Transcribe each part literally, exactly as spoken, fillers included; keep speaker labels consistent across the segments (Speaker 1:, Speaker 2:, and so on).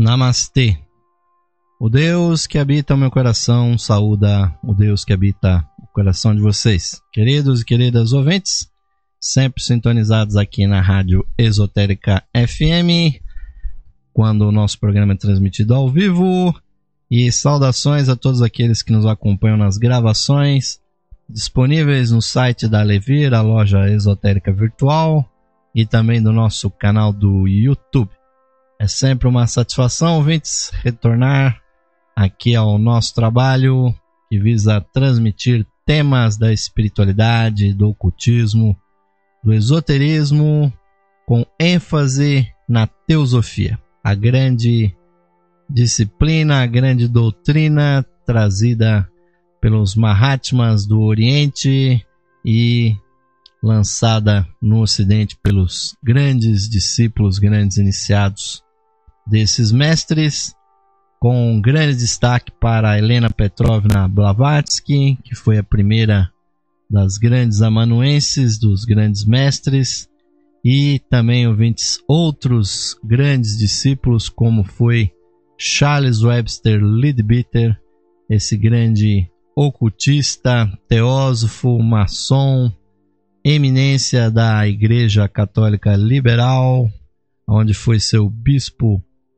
Speaker 1: Namastê. O Deus que habita o meu coração saúda o Deus que habita o coração de vocês. Queridos e queridas ouvintes, sempre sintonizados aqui na Rádio Esotérica F M, quando o nosso programa é transmitido ao vivo. E saudações a todos aqueles que nos acompanham nas gravações, disponíveis no site da Levir, a loja esotérica virtual, e também do nosso canal do YouTube. É sempre uma satisfação, ouvintes, retornar aqui ao nosso trabalho que visa transmitir temas da espiritualidade, do ocultismo, do esoterismo, com ênfase na teosofia, a grande disciplina, a grande doutrina trazida pelos Mahatmas do Oriente e lançada no Ocidente pelos grandes discípulos, grandes iniciados desses mestres, com grande destaque para Helena Petrovna Blavatsky, que foi a primeira das grandes amanuenses, dos grandes mestres, e também ouvintes outros grandes discípulos, como foi Charles Webster Leadbeater, esse grande ocultista, teósofo, maçom, eminência da Igreja Católica Liberal, onde foi seu bispo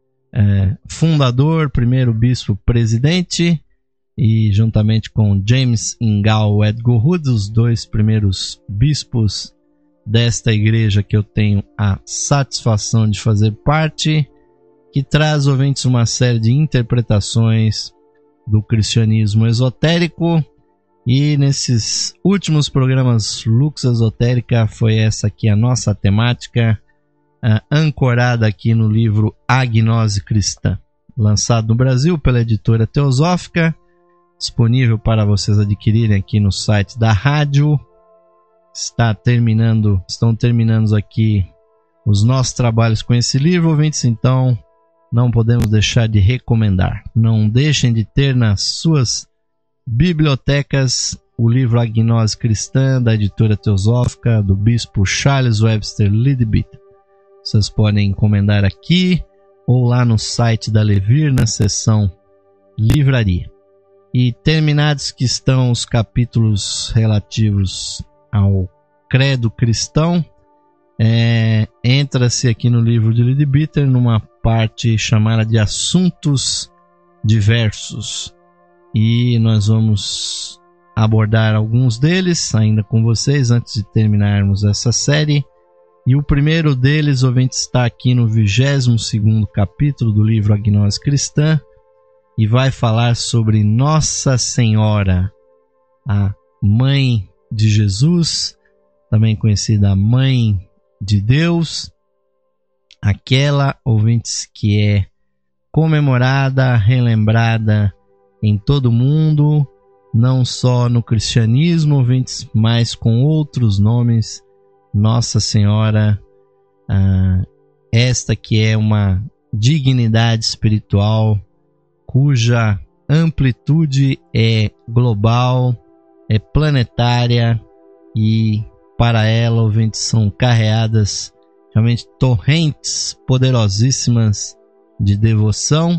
Speaker 1: é, fundador, primeiro bispo presidente, e juntamente com James Ingal Edgeworth, os dois primeiros bispos desta igreja que eu tenho a satisfação de fazer parte, que traz, ouvintes, uma série de interpretações do cristianismo esotérico. E nesses últimos programas Lux Esotérica foi essa aqui a nossa temática, uh, ancorada aqui no livro A Gnose Cristã, lançado no Brasil pela editora Teosófica, disponível para vocês adquirirem aqui no site da rádio. Está terminando, estão terminando aqui os nossos trabalhos com esse livro, ouvintes, então não podemos deixar de recomendar. Não deixem de ter nas suas bibliotecas o livro A Gnose Cristã, da editora Teosófica, do bispo Charles Webster Leadbeater. Vocês podem encomendar aqui ou lá no site da Levir, na seção Livraria. E terminados que estão os capítulos relativos ao credo cristão, é, entra-se aqui no livro de Leadbeater numa parte chamada de assuntos diversos, e nós vamos abordar alguns deles ainda com vocês antes de terminarmos essa série. E o primeiro deles, ouvinte, está aqui no vigésimo segundo capítulo do livro A Gnose Cristã, e vai falar sobre Nossa Senhora, a Mãe de Jesus, também conhecida Mãe de Deus, aquela, ouvintes, que é comemorada, relembrada em todo o mundo, não só no cristianismo, ouvintes, mas com outros nomes. Nossa Senhora, ah, esta que é uma dignidade espiritual cuja amplitude é global, é planetária, e para ela, ouvintes, são carreadas realmente torrentes poderosíssimas de devoção.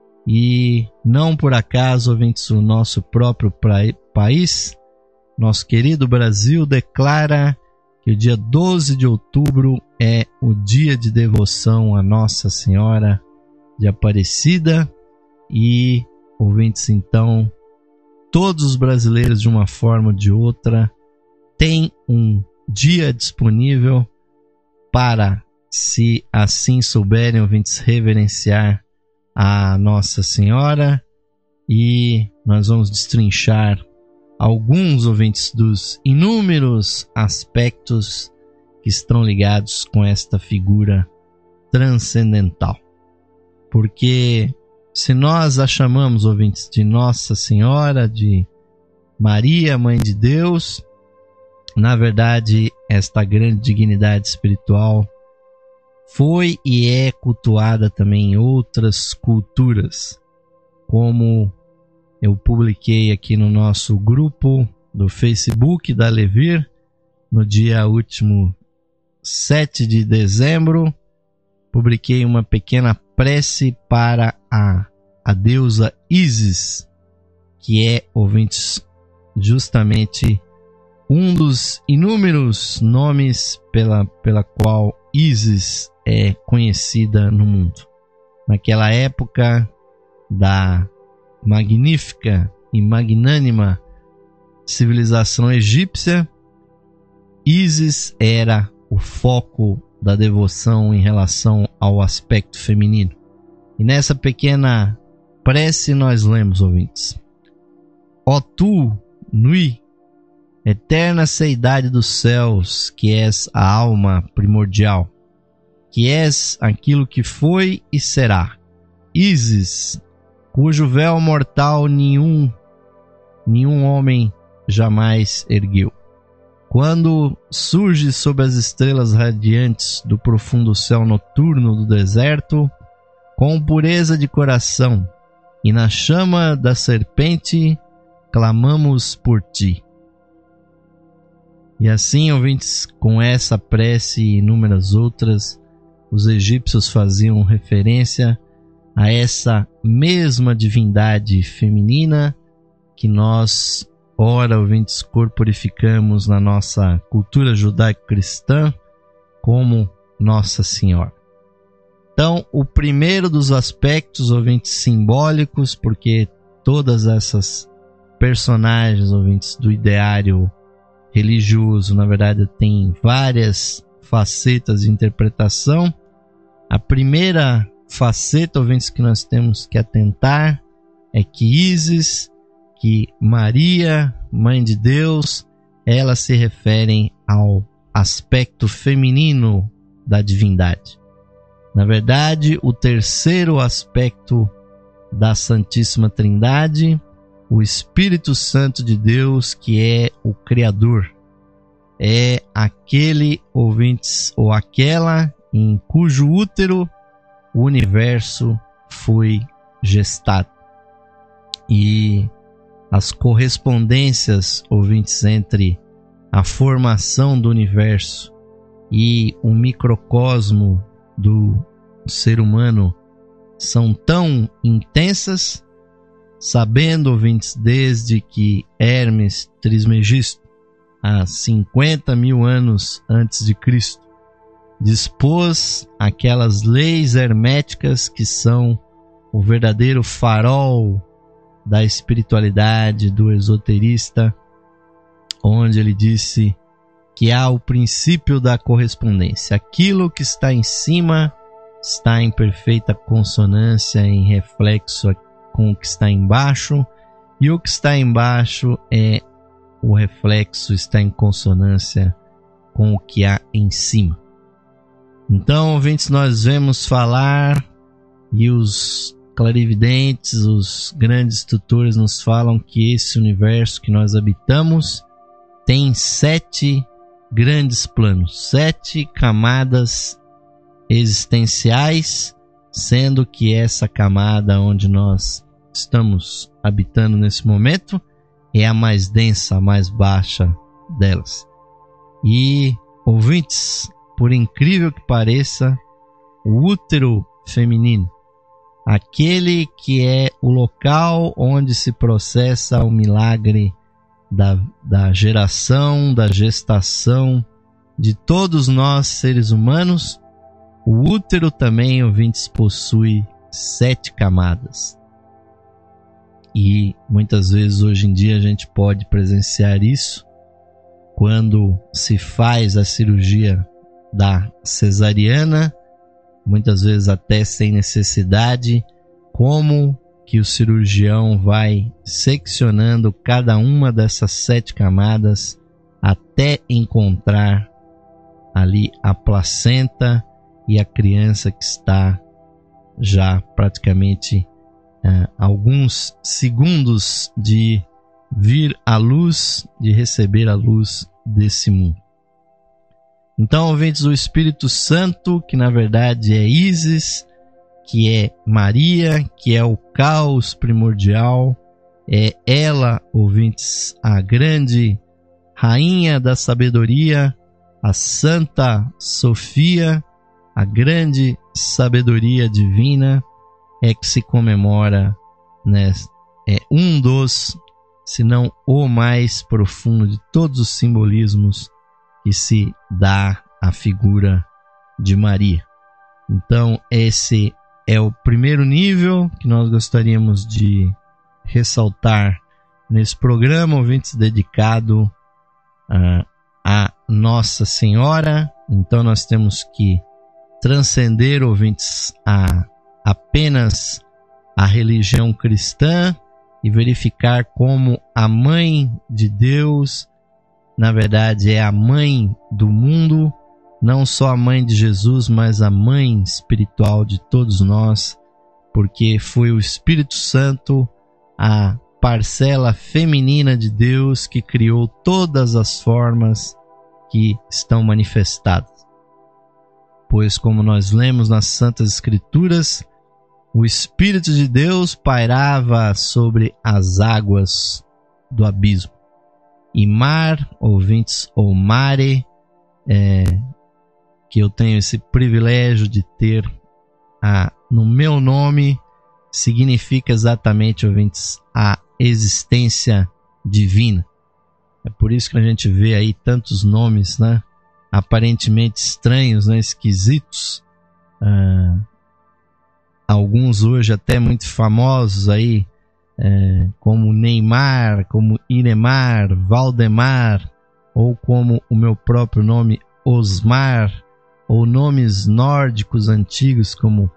Speaker 1: E não por acaso, ouvintes, o nosso próprio pra- país, nosso querido Brasil, declara que o dia doze de outubro é o dia de devoção a Nossa Senhora de Aparecida. E, ouvintes, então, todos os brasileiros, de uma forma ou de outra, têm um dia disponível para, se assim souberem, ouvintes, reverenciar a Nossa Senhora. E nós vamos destrinchar alguns, ouvintes, dos inúmeros aspectos que estão ligados com esta figura transcendental. Porque se nós a chamamos, ouvintes, de Nossa Senhora, de Maria, Mãe de Deus, na verdade, esta grande dignidade espiritual foi e é cultuada também em outras culturas, como eu publiquei aqui no nosso grupo do Facebook da Levir, no dia último sete de dezembro, publiquei uma pequena prece para a, a deusa Ísis, que é, ouvintes, justamente um dos inúmeros nomes pela, pela qual Ísis é conhecida no mundo. Naquela época da magnífica e magnânima civilização egípcia, Ísis era o foco da devoção em relação ao aspecto feminino. E nessa pequena prece nós lemos, ouvintes: Ó tu, Nui, eterna seidade dos céus, que és a alma primordial, que és aquilo que foi e será, Ísis, cujo véu mortal nenhum, nenhum homem jamais ergueu. Quando surge sob as estrelas radiantes do profundo céu noturno do deserto, com pureza de coração, e na chama da serpente, clamamos por ti. E assim, ouvintes, com essa prece e inúmeras outras, os egípcios faziam referência a essa mesma divindade feminina que nós, ora, ouvintes, corporificamos na nossa cultura judaico-cristã como Nossa Senhora. Então, o primeiro dos aspectos, ouvintes, simbólicos, porque todas essas personagens, ouvintes, do ideário religioso, na verdade, tem várias facetas de interpretação. A primeira faceta, ouvintes, que nós temos que atentar é que Ísis, que Maria, Mãe de Deus, elas se referem ao aspecto feminino da divindade. Na verdade, o terceiro aspecto da Santíssima Trindade, o Espírito Santo de Deus, que é o Criador, é aquele, ouvintes, ou aquela em cujo útero o universo foi gestado. E as correspondências, ouvintes, entre a formação do universo e o microcosmo do ser humano são tão intensas, sabendo, ouvintes, desde que Hermes Trismegisto, há cinquenta mil anos antes de Cristo, dispôs aquelas leis herméticas que são o verdadeiro farol da espiritualidade do esoterista, onde ele disse que há o princípio da correspondência. Aquilo que está em cima está em perfeita consonância, em reflexo com o que está embaixo, e o que está embaixo é o reflexo, está em consonância com o que há em cima. Então, ouvintes, nós vemos falar, e os clarividentes, os grandes tutores nos falam que esse universo que nós habitamos tem sete grandes planos, sete camadas existenciais, sendo que essa camada onde nós estamos habitando nesse momento é a mais densa, a mais baixa delas. E, ouvintes, por incrível que pareça, o útero feminino, aquele que é o local onde se processa o milagre da, da geração, da gestação de todos nós seres humanos, o útero também, ouvintes, possui sete camadas. E muitas vezes hoje em dia a gente pode presenciar isso quando se faz a cirurgia da cesariana, muitas vezes até sem necessidade, como que o cirurgião vai seccionando cada uma dessas sete camadas até encontrar ali a placenta e a criança que está já praticamente uh, alguns segundos de vir à luz, de receber a luz desse mundo. Então, ouvintes, o Espírito Santo, que na verdade é Ísis, que é Maria, que é o caos primordial, é ela, ouvintes, a grande rainha da sabedoria, a Santa Sofia, a grande sabedoria divina é que se comemora, né, é um dos, se não o mais profundo de todos os simbolismos que se dá à figura de Maria. Então, esse é o primeiro nível que nós gostaríamos de ressaltar nesse programa, ouvintes, dedicado uh, a Nossa Senhora. Então nós temos que transcender, ouvintes, a apenas a religião cristã e verificar como a Mãe de Deus, na verdade, é a mãe do mundo, não só a mãe de Jesus, mas a mãe espiritual de todos nós, porque foi o Espírito Santo, a parcela feminina de Deus, que criou todas as formas que estão manifestadas. Pois, como nós lemos nas Santas Escrituras, o Espírito de Deus pairava sobre as águas do abismo. E mar, ouvintes, ou mare, é, que eu tenho esse privilégio de ter a, no meu nome, significa exatamente, ouvintes, a existência divina. É por isso que a gente vê aí tantos nomes, né, aparentemente estranhos, né, esquisitos, ah, alguns hoje até muito famosos aí, é, como Neymar, como Iremar, Valdemar, ou como o meu próprio nome, Osmar, ou nomes nórdicos antigos como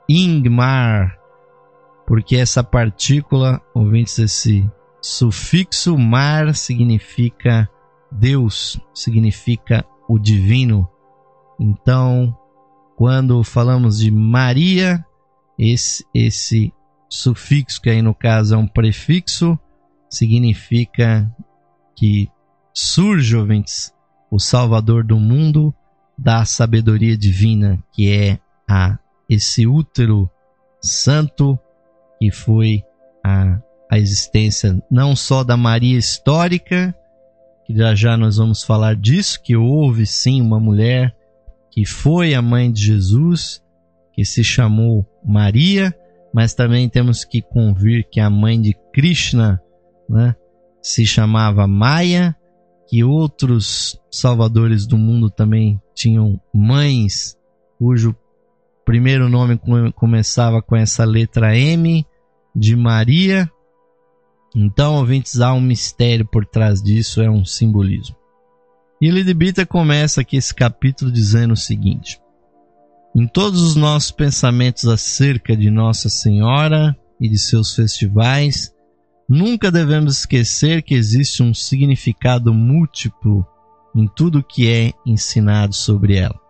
Speaker 1: Ingmar, porque essa partícula, ouvintes, esse sufixo mar significa Deus, significa o divino. Então, quando falamos de Maria, esse, esse sufixo, que aí no caso é um prefixo, significa que surge, ouvintes, o Salvador do mundo da sabedoria divina, que é a, esse útero santo, que foi a, a existência não só da Maria histórica, que já já nós vamos falar disso, que houve sim uma mulher que foi a mãe de Jesus, que se chamou Maria, mas também temos que convir que a mãe de Krishna, né, se chamava Maia, que outros salvadores do mundo também tinham mães, cujo primeiro nome começava com essa letra M, de Maria. Então, ouvintes, há um mistério por trás disso, é um simbolismo. E Lidibita começa aqui esse capítulo dizendo o seguinte: em todos os nossos pensamentos acerca de Nossa Senhora e de seus festivais, nunca devemos esquecer que existe um significado múltiplo em tudo que é ensinado sobre ela.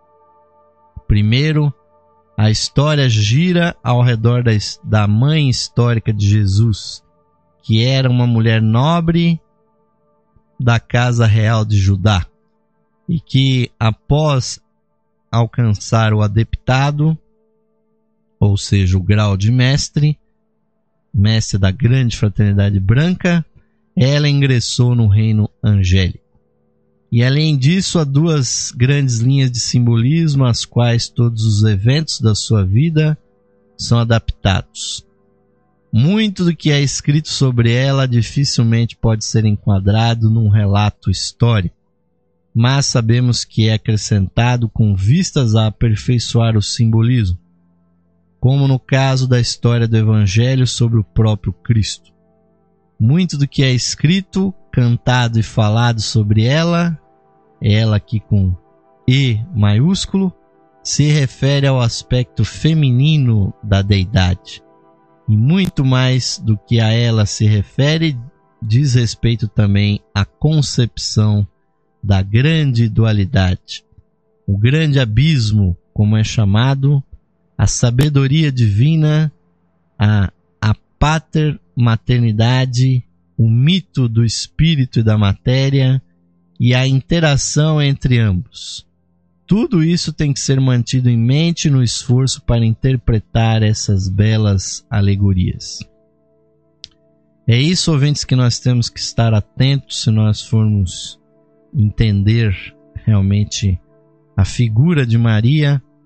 Speaker 1: Primeiro, a história gira ao redor da, da mãe histórica de Jesus, que era uma mulher nobre da casa real de Judá, e que após alcançar o adeptado, ou seja, o grau de mestre, mestre da grande fraternidade branca, ela ingressou no reino angélico. E além disso, há duas grandes linhas de simbolismo, às quais todos os eventos da sua vida são adaptados. Muito do que é escrito sobre ela dificilmente pode ser enquadrado num relato histórico, mas sabemos que é acrescentado com vistas a aperfeiçoar o simbolismo, como no caso da história do Evangelho sobre o próprio Cristo. Muito do que é escrito, cantado e falado sobre ela, ela aqui com E maiúsculo, se refere ao aspecto feminino da deidade. E muito mais do que a ela se refere, diz respeito também à concepção da grande dualidade, o grande abismo, como é chamado, a sabedoria divina, a, a pater maternidade, o mito do espírito e da matéria e a interação entre ambos. Tudo isso tem que ser mantido em mente no esforço para interpretar essas belas alegorias. É isso, ouvintes, que nós temos que estar atentos se nós formos entender realmente a figura de Maria,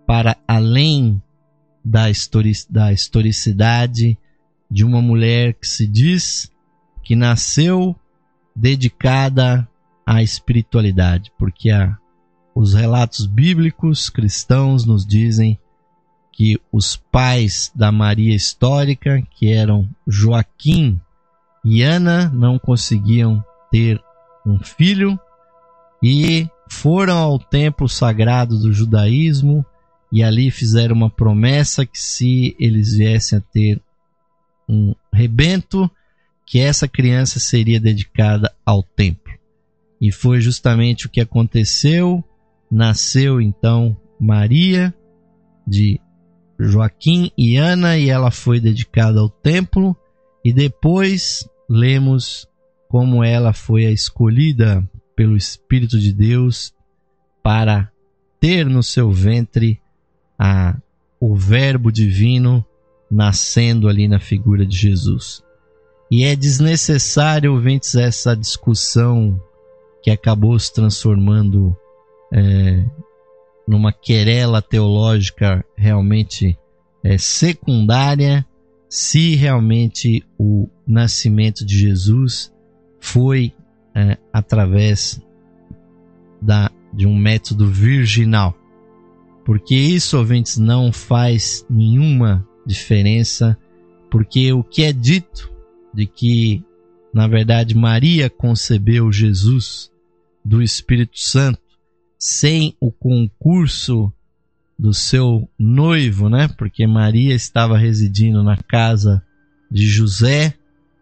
Speaker 1: para além da, histori- da historicidade de uma mulher que se diz que nasceu dedicada à espiritualidade, porque a, os relatos bíblicos cristãos nos dizem que os pais da Maria histórica, que eram Joaquim e Ana, não conseguiam ter um filho e foram ao templo sagrado do judaísmo e ali fizeram uma promessa que se eles viessem a ter um rebento, que essa criança seria dedicada ao templo. E foi justamente o que aconteceu. Nasceu então Maria de Joaquim e Ana e ela foi dedicada ao templo, e depois lemos como ela foi a escolhida pelo Espírito de Deus para ter no seu ventre a, o Verbo divino nascendo ali na figura de Jesus. E é desnecessário, ouvintes, essa discussão que acabou se transformando é, numa querela teológica realmente é, secundária, se realmente o nascimento de Jesus foi é, através da, de um método virginal. Porque isso, ouvintes, não faz nenhuma diferença, porque o que é dito de que, na verdade, Maria concebeu Jesus do Espírito Santo sem o concurso do seu noivo, né? Porque Maria estava residindo na casa de José,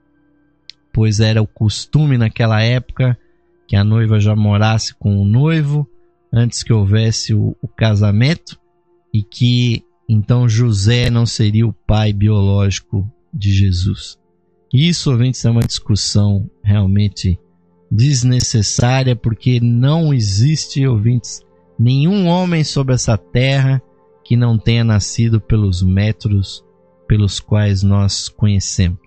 Speaker 1: pois era o costume naquela época que a noiva já morasse com o noivo antes que houvesse o, o casamento, e que então José não seria o pai biológico de Jesus. Isso, ouvintes, é uma discussão realmente desnecessária, porque não existe, ouvintes, nenhum homem sobre essa terra que não tenha nascido pelos métodos pelos quais nós conhecemos.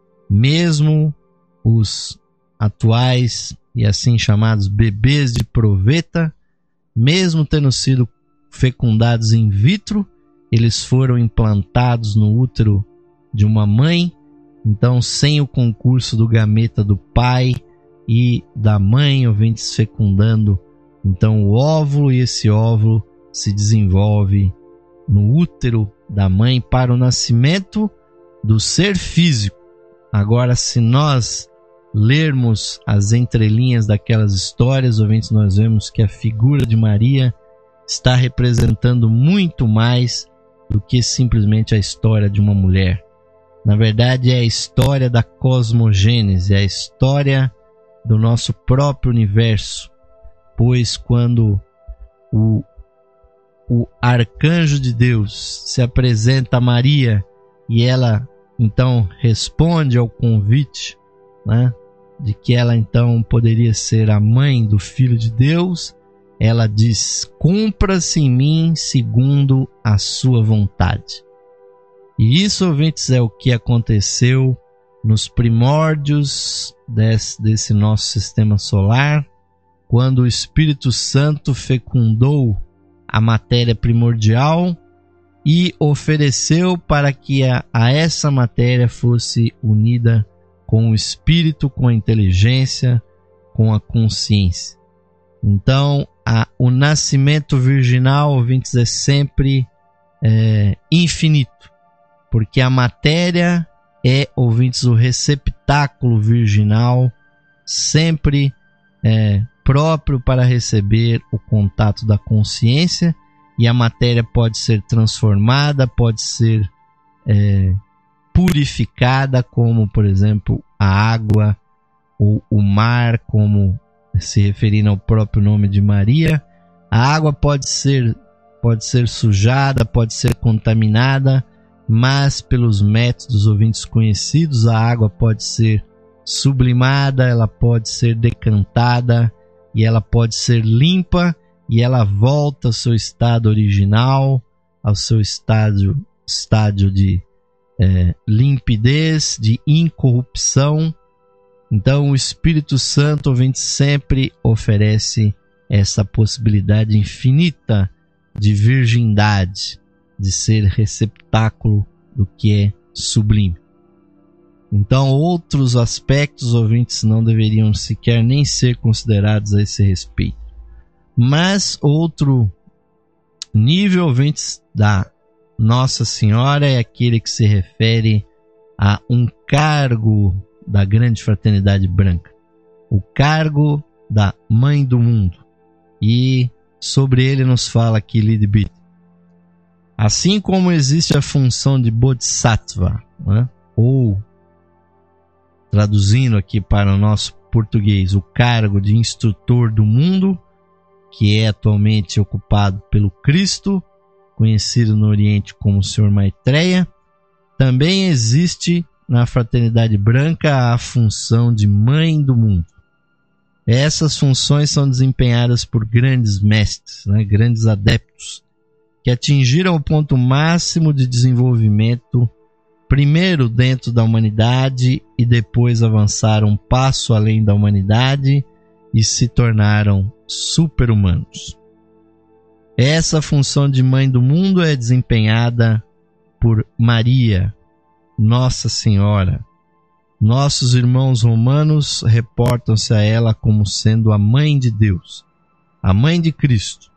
Speaker 1: Mesmo os atuais e assim chamados bebês de proveta, mesmo tendo sido fecundados in vitro, eles foram implantados no útero de uma mãe, então sem o concurso do gameta do pai e da mãe, ouvintes, fecundando então o óvulo, e esse óvulo se desenvolve no útero da mãe para o nascimento do ser físico. Agora, se nós lermos as entrelinhas daquelas histórias, ouvintes, nós vemos que a figura de Maria está representando muito mais do que simplesmente a história de uma mulher. Na verdade, é a história da cosmogênese, é a história do nosso próprio universo, pois quando o, o arcanjo de Deus se apresenta a Maria e ela então responde ao convite, né, de que ela então poderia ser a mãe do Filho de Deus, ela diz: cumpra-se em mim segundo a sua vontade. E isso, ouvintes, é o que aconteceu nos primórdios desse, desse nosso sistema solar, quando o Espírito Santo fecundou a matéria primordial e ofereceu para que a, a essa matéria fosse unida com o Espírito, com a inteligência, com a consciência. Então, a, o nascimento virginal, ouvintes, é sempre é, infinito, porque a matéria é, ouvintes, o receptáculo virginal, sempre é, próprio para receber o contato da consciência, e a matéria pode ser transformada, pode ser é, purificada, como, por exemplo, a água ou o mar, como se referindo ao próprio nome de Maria. A água pode ser, pode ser sujada, pode ser contaminada, mas pelos métodos, ouvintes, conhecidos, a água pode ser sublimada, ela pode ser decantada e ela pode ser limpa, e ela volta ao seu estado original, ao seu estádio, estádio de é, limpidez, de incorrupção. Então o Espírito Santo, ouvinte, sempre oferece essa possibilidade infinita de virgindade, de ser receptáculo do que é sublime. Então, outros aspectos, ouvintes, não deveriam sequer nem ser considerados a esse respeito. Mas outro nível, ouvintes, da Nossa Senhora é aquele que se refere a um cargo da grande fraternidade branca, o cargo da Mãe do Mundo. E sobre ele nos fala aqui Lidbit. Assim como existe a função de Bodhisattva, né? Ou, traduzindo aqui para o nosso português, o cargo de instrutor do mundo, que é atualmente ocupado pelo Cristo, conhecido no Oriente como o Senhor Maitreya, também existe na Fraternidade Branca a função de Mãe do Mundo. Essas funções são desempenhadas por grandes mestres, né, grandes adeptos, que atingiram o ponto máximo de desenvolvimento, primeiro dentro da humanidade e depois avançaram um passo além da humanidade e se tornaram super-humanos. Essa função de Mãe do Mundo é desempenhada por Maria, Nossa Senhora. Nossos irmãos romanos reportam-se a ela como sendo a Mãe de Deus, a Mãe de Cristo.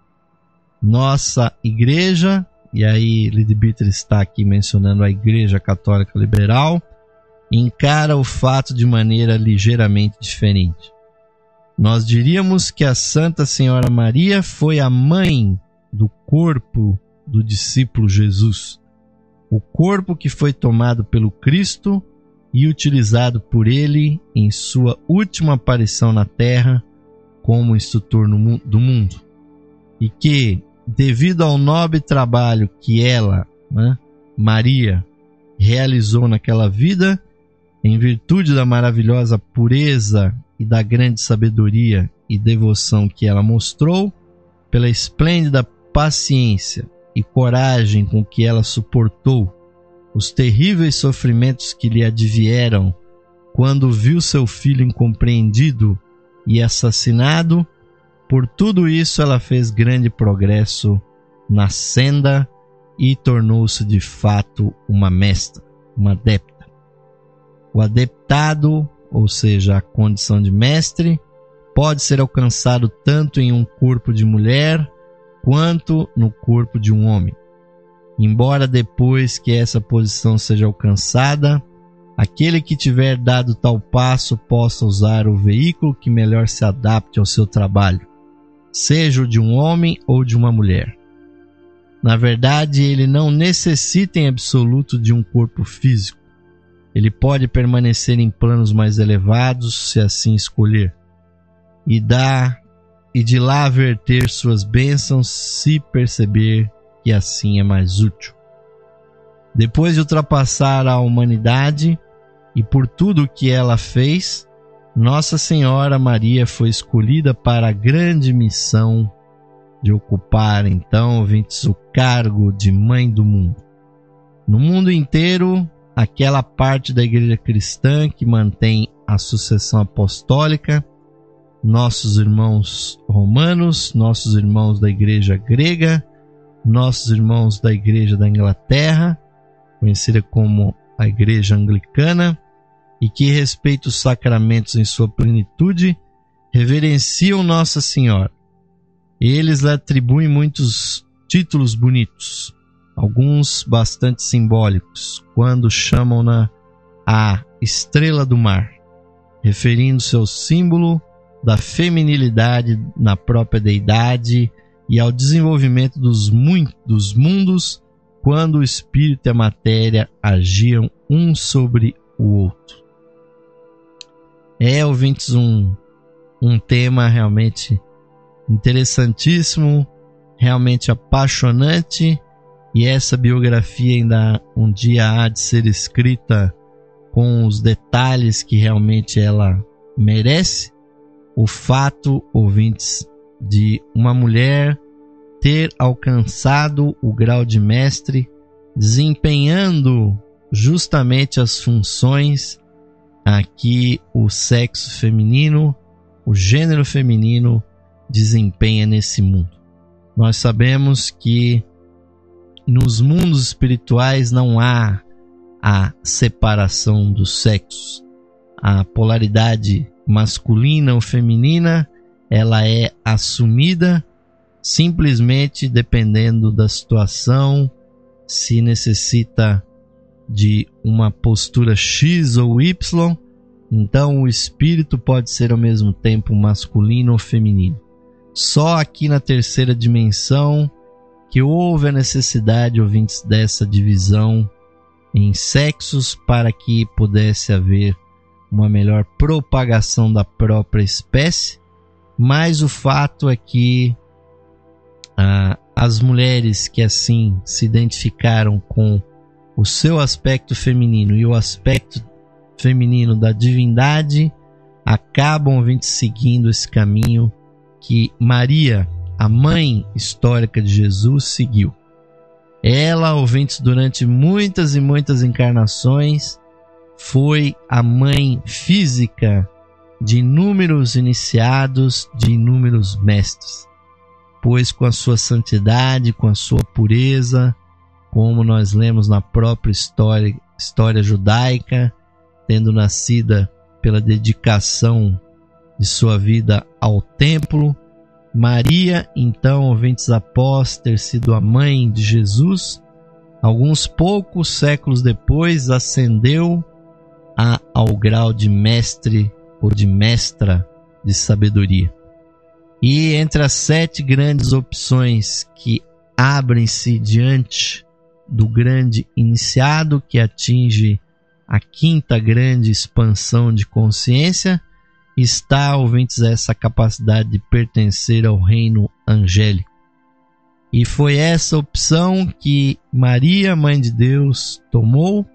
Speaker 1: Nossa Igreja, e aí Lidbiter está aqui mencionando a Igreja Católica Liberal, encara o fato de maneira ligeiramente diferente. Nós diríamos que a Santa Senhora Maria foi a mãe do corpo do discípulo Jesus, o corpo que foi tomado pelo Cristo e utilizado por ele em sua última aparição na Terra como instrutor no, do mundo, e que, devido ao nobre trabalho que ela, né, Maria, realizou naquela vida, em virtude da maravilhosa pureza e da grande sabedoria e devoção que ela mostrou, pela esplêndida paciência e coragem com que ela suportou os terríveis sofrimentos que lhe advieram quando viu seu filho incompreendido e assassinado, por tudo isso ela fez grande progresso na senda e tornou-se de fato uma mestra, uma adepta. O adeptado, ou seja, a condição de mestre, pode ser alcançado tanto em um corpo de mulher quanto no corpo de um homem. Embora depois que essa posição seja alcançada, aquele que tiver dado tal passo possa usar o veículo que melhor se adapte ao seu trabalho, seja o de um homem ou de uma mulher. Na verdade, ele não necessita em absoluto de um corpo físico. Ele pode permanecer em planos mais elevados, se assim escolher, e dar e de lá verter suas bênçãos, se perceber que assim é mais útil. Depois de ultrapassar a humanidade e por tudo o que ela fez, Nossa Senhora Maria foi escolhida para a grande missão de ocupar, então, ouvintes, o cargo de Mãe do Mundo. No mundo inteiro, aquela parte da Igreja Cristã que mantém a sucessão apostólica, nossos irmãos romanos, nossos irmãos da Igreja Grega, nossos irmãos da Igreja da Inglaterra, conhecida como a Igreja Anglicana, e que respeita os sacramentos em sua plenitude, reverenciam Nossa Senhora. Eles lhe atribuem muitos títulos bonitos, alguns bastante simbólicos, quando chamam-na a Estrela do Mar, referindo-se ao símbolo da feminilidade na própria deidade e ao desenvolvimento dos, dos mundos quando o espírito e a matéria agiam um sobre o outro. É, ouvintes, um, um tema realmente interessantíssimo, realmente apaixonante, e essa biografia ainda um dia há de ser escrita com os detalhes que realmente ela merece. O fato, ouvintes, de uma mulher ter alcançado o grau de mestre, desempenhando justamente as funções a que o sexo feminino, o gênero feminino, desempenha nesse mundo. Nós sabemos que nos mundos espirituais não há a separação dos sexos. A polaridade masculina ou feminina, ela é assumida simplesmente dependendo da situação, se necessita de uma postura X ou Y. Então o espírito pode ser ao mesmo tempo masculino ou feminino. Só aqui na terceira dimensão que houve a necessidade, ouvintes, dessa divisão em sexos para que pudesse haver uma melhor propagação da própria espécie. Mas o fato é que ah, as mulheres que assim se identificaram com o seu aspecto feminino e o aspecto feminino da divindade acabam, ouvintes, seguindo esse caminho que Maria, a mãe histórica de Jesus, seguiu. Ela, ouvintes, durante muitas e muitas encarnações, foi a mãe física de inúmeros iniciados, de inúmeros mestres, pois com a sua santidade, com a sua pureza, como nós lemos na própria história, história judaica, tendo nascida pela dedicação de sua vida ao templo, Maria, então, ouvintes, após ter sido a mãe de Jesus, alguns poucos séculos depois ascendeu a, ao grau de mestre ou de mestra de sabedoria. E entre as sete grandes opções que abrem-se diante do grande iniciado, que atinge a quinta grande expansão de consciência, está, ouvintes, essa capacidade de pertencer ao reino angélico. E foi essa opção que Maria, Mãe de Deus, tomou,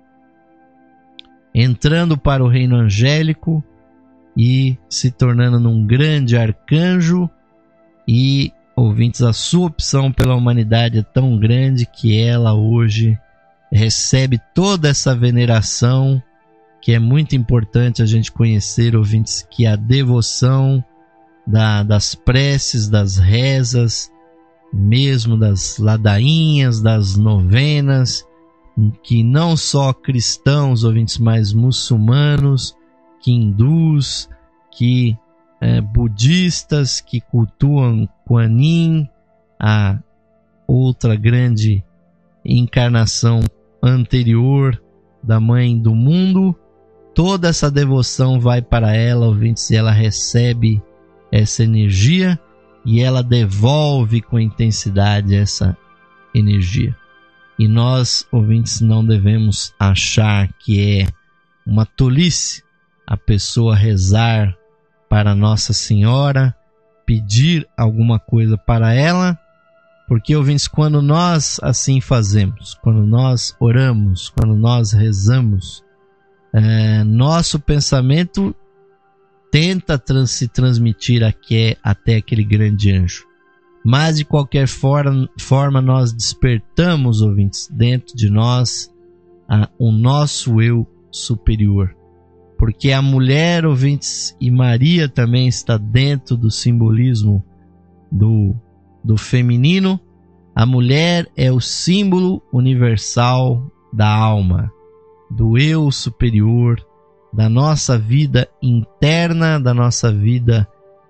Speaker 1: entrando para o reino angélico e se tornando num grande arcanjo. E, ouvintes, a sua opção pela humanidade é tão grande que ela hoje recebe toda essa veneração, que é muito importante a gente conhecer, ouvintes, que a devoção da, das preces, das rezas, mesmo das ladainhas, das novenas, que não só cristãos, ouvintes, mas muçulmanos, que hindus, que é, budistas, que cultuam Kuan Yin, a outra grande encarnação anterior da Mãe do Mundo, toda essa devoção vai para ela, ouvintes, e ela recebe essa energia e ela devolve com intensidade essa energia. E nós, ouvintes, não devemos achar que é uma tolice a pessoa rezar para Nossa Senhora, pedir alguma coisa para ela, porque, ouvintes, quando nós assim fazemos, quando nós oramos, quando nós rezamos, é, nosso pensamento tenta trans, se transmitir aqui, até aquele grande anjo. Mas, de qualquer forma, forma nós despertamos, ouvintes, dentro de nós a, o nosso eu superior. Porque a mulher, ouvintes, e Maria também está dentro do simbolismo do, do feminino. A mulher é o símbolo universal da alma, do eu superior, da nossa vida interna, da nossa vida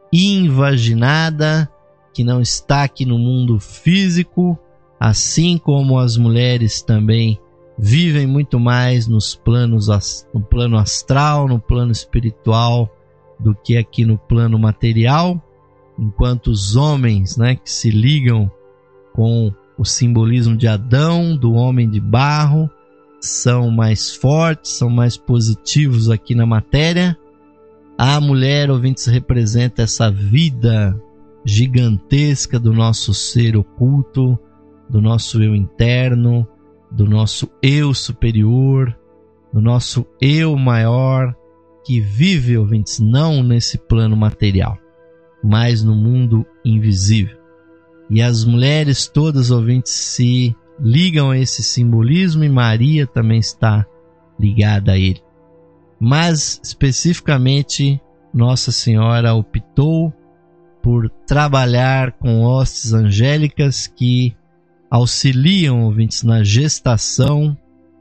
Speaker 1: invaginada, que não está aqui no mundo físico, assim como as mulheres também vivem muito mais nos planos, no plano astral, no plano espiritual, do que aqui no plano material, enquanto os homens, né, que se ligam com o simbolismo de Adão, do homem de barro, são mais fortes, são mais positivos aqui na matéria. A mulher, ouvintes, representa essa vida gigantesca do nosso ser oculto, do nosso eu interno, do nosso eu superior, do nosso eu maior, que vive, ouvintes, não nesse plano material, mas no mundo invisível. E as mulheres todas, ouvintes, se ligam a esse simbolismo, e Maria também está ligada a ele. Mas, especificamente, Nossa Senhora optou por trabalhar com hostes angélicas que auxiliam, ouvintes, na gestação,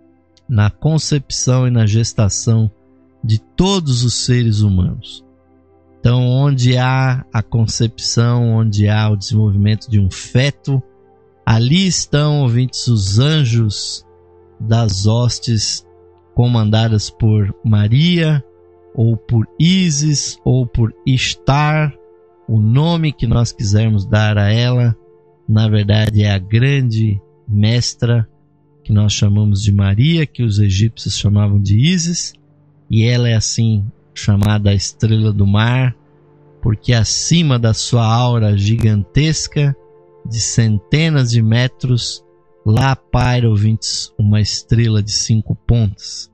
Speaker 1: na concepção e na gestação de todos os seres humanos. Então, onde há a concepção, onde há o desenvolvimento de um feto, ali estão, ouvintes, os anjos das hostes comandadas por Maria, ou por Ísis, ou por Ishtar, o nome que nós quisermos dar a ela, na verdade é a grande mestra, que nós chamamos de Maria, que os egípcios chamavam de Ísis, e ela é assim chamada a estrela do mar, porque acima da sua aura gigantesca, de centenas de metros, lá paira, ouvintes, uma estrela de cinco pontas,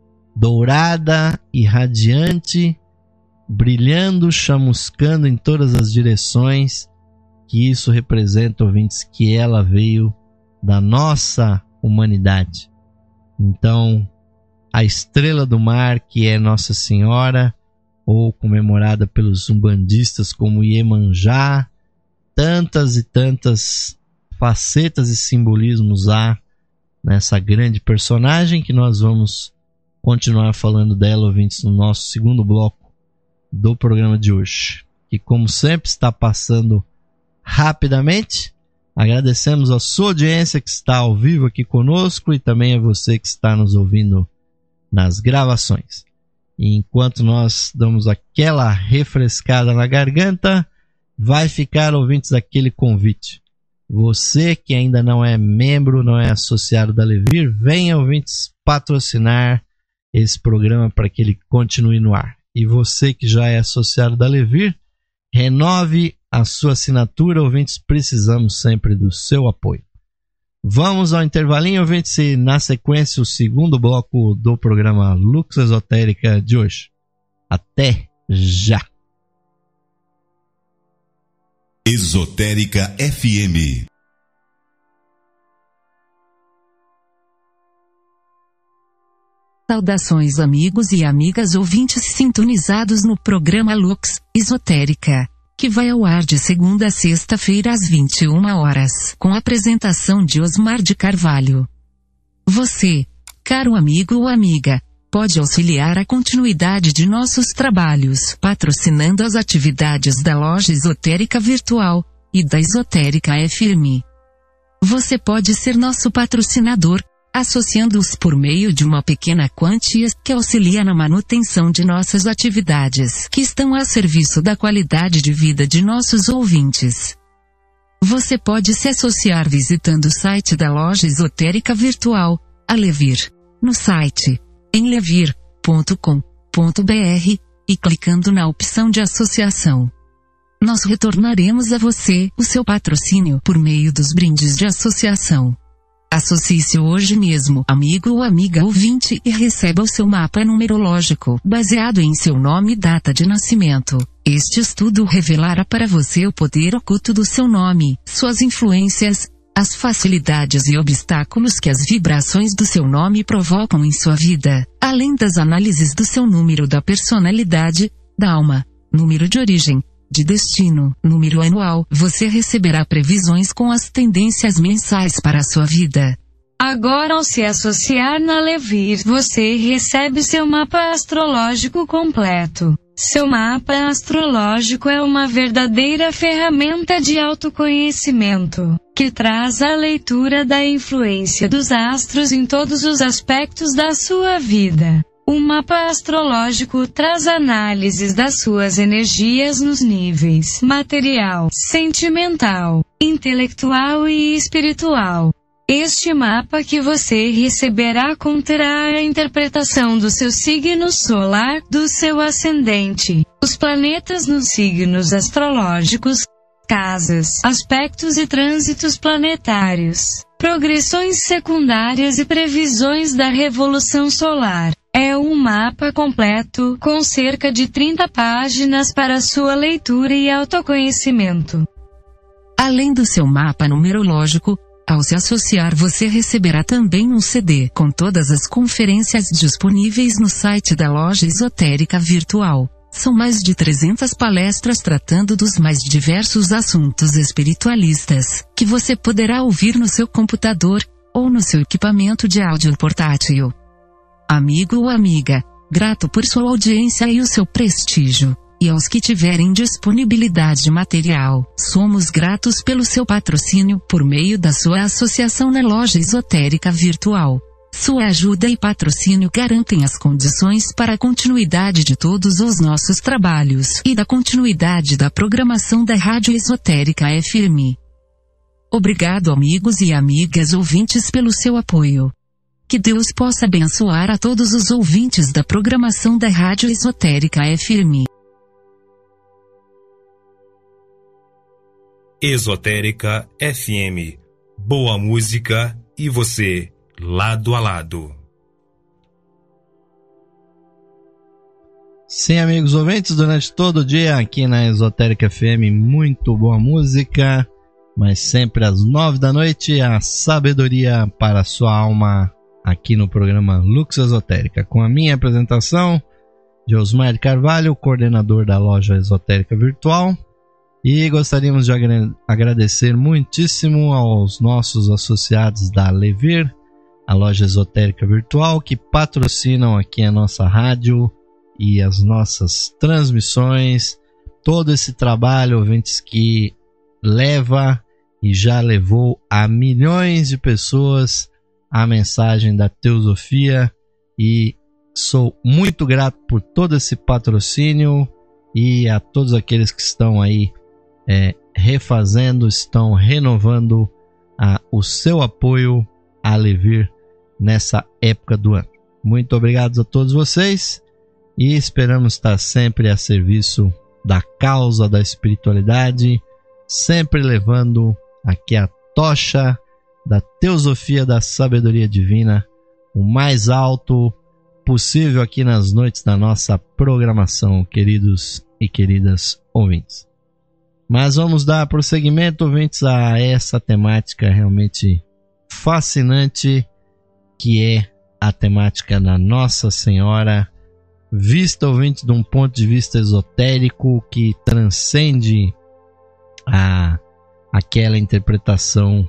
Speaker 1: dourada e radiante, brilhando, chamuscando em todas as direções, que isso representa, ouvintes, que ela veio da nossa humanidade. Então, a estrela do mar, que é Nossa Senhora, ou comemorada pelos umbandistas como Iemanjá, tantas e tantas facetas e simbolismos há nessa grande personagem, que nós vamos continuar falando dela, ouvintes, no nosso segundo bloco do programa de hoje, que como sempre está passando rapidamente. Agradecemos a sua audiência que está ao vivo aqui conosco e também a você que está nos ouvindo nas gravações. E enquanto nós damos aquela refrescada na garganta, vai ficar, ouvintes, aquele convite. Você que ainda não é membro, não é associado da Levir, venha, ouvintes, patrocinar esse programa para que ele continue no ar. E você que já é associado da Levir, renove a sua assinatura, ouvintes, precisamos sempre do seu apoio. Vamos ao intervalinho, ouvintes, e na sequência o segundo bloco do programa Lux Esotérica de hoje. Até já!
Speaker 2: Esotérica F M.
Speaker 3: Saudações, amigos e amigas ouvintes sintonizados no programa Lux Esotérica, que vai ao ar de segunda a sexta-feira às vinte e uma horas, com a apresentação de Osmar de Carvalho. Você, caro amigo ou amiga, pode auxiliar a continuidade de nossos trabalhos, patrocinando as atividades da Loja Esotérica Virtual e da Esotérica F M. Você pode ser nosso patrocinador, associando-os por meio de uma pequena quantia que auxilia na manutenção de nossas atividades, que estão a serviço da qualidade de vida de nossos ouvintes. Você pode se associar visitando o site da Loja Esotérica Virtual, a Levir, no site em levir ponto com ponto b r e clicando na opção de associação. Nós retornaremos a você o seu patrocínio por meio dos brindes de associação. Associe-se hoje mesmo, amigo ou amiga ouvinte, e receba o seu mapa numerológico, baseado em seu nome e data de nascimento. Este estudo revelará para você o poder oculto do seu nome, suas influências, as facilidades e obstáculos que as vibrações do seu nome provocam em sua vida, além das análises do seu número da personalidade, da alma, número de origem, de destino, número anual. Você receberá previsões com as tendências mensais para a sua vida.
Speaker 4: Agora, ao se associar na Levir, você recebe seu mapa astrológico completo. Seu mapa astrológico é uma verdadeira ferramenta de autoconhecimento, que traz a leitura da influência dos astros em todos os aspectos da sua vida. O mapa astrológico traz análises das suas energias nos níveis material, sentimental, intelectual e espiritual. Este mapa que você receberá conterá a interpretação do seu signo solar, do seu ascendente, os planetas nos signos astrológicos, casas, aspectos e trânsitos planetários, progressões secundárias e previsões da revolução solar. É um mapa completo, com cerca de trinta páginas para sua leitura e autoconhecimento.
Speaker 3: Além do seu mapa numerológico, ao se associar você receberá também um C D com todas as conferências disponíveis no site da Loja Esotérica Virtual. São mais de trezentas palestras tratando dos mais diversos assuntos espiritualistas, que você poderá ouvir no seu computador, ou no seu equipamento de áudio portátil. Amigo ou amiga, grato por sua audiência e o seu prestígio. E aos que tiverem disponibilidade material, somos gratos pelo seu patrocínio por meio da sua associação na loja esotérica virtual. Sua ajuda e patrocínio garantem as condições para a continuidade de todos os nossos trabalhos e da continuidade da programação da Rádio Esotérica F M. Obrigado, amigos e amigas ouvintes, pelo seu apoio. Que Deus possa abençoar a todos os ouvintes da programação da Rádio Esotérica F M.
Speaker 2: Esotérica F M. Boa música e você lado a lado.
Speaker 1: Sim, amigos ouvintes, durante todo o dia aqui na Esotérica F M, muito boa música, mas sempre às nove da noite, a sabedoria para a sua alma, aqui no programa Lux Esotérica, com a minha apresentação de Osmar de Carvalho, coordenador da loja Esotérica Virtual. E gostaríamos de agradecer muitíssimo aos nossos associados da Levir, a loja esotérica virtual, que patrocinam aqui a nossa rádio e as nossas transmissões. Todo esse trabalho, ouvintes, que leva e já levou a milhões de pessoas a mensagem da teosofia. E sou muito grato por todo esse patrocínio e a todos aqueles que estão aí É, refazendo, estão renovando a, o seu apoio a Levir nessa época do ano. Muito obrigado a todos vocês e esperamos estar sempre a serviço da causa da espiritualidade, sempre levando aqui a tocha da teosofia da sabedoria divina o mais alto possível aqui nas noites da nossa programação, queridos e queridas ouvintes. Mas vamos dar prosseguimento, ouvintes, a essa temática realmente fascinante, que é a temática da Nossa Senhora, vista, ouvintes, de um ponto de vista esotérico que transcende a, aquela interpretação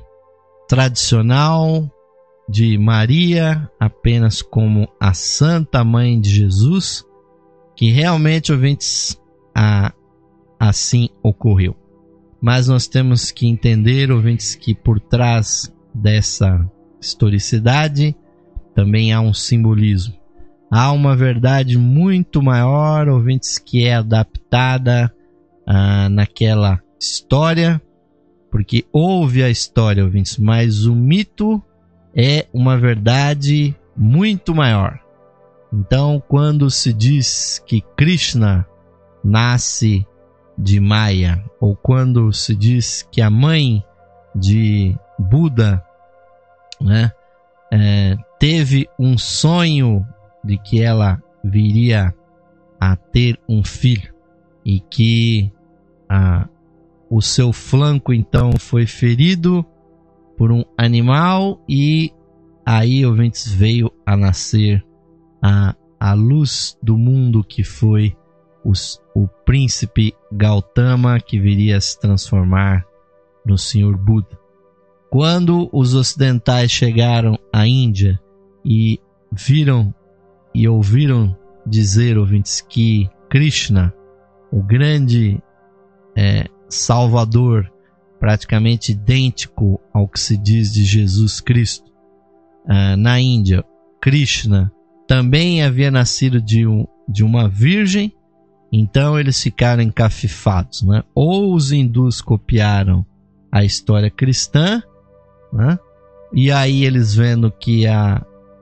Speaker 1: tradicional de Maria apenas como a Santa Mãe de Jesus, que realmente, ouvintes, a assim ocorreu. Mas nós temos que entender, ouvintes, que por trás dessa historicidade também há um simbolismo. Há uma verdade muito maior, ouvintes, que é adaptada ah, naquela história, porque houve a história, ouvintes, mas o mito é uma verdade muito maior. Então, quando se diz que Krishna nasce de Maya, ou quando se diz que a mãe de Buda, né, é, teve um sonho de que ela viria a ter um filho e que a, o seu flanco então foi ferido por um animal e aí, ouvintes, veio a nascer a, a luz do mundo, que foi Os, o príncipe Gautama, que viria a se transformar no Senhor Buda. Quando os ocidentais chegaram à Índia e viram e ouviram dizer, ouvintes, que Krishna, o grande é, Salvador, praticamente idêntico ao que se diz de Jesus Cristo, ah, na Índia, Krishna também havia nascido de, um, de uma virgem. Então eles ficaram encafifados, né? Ou os hindus copiaram a história cristã, né? E aí eles, vendo que a,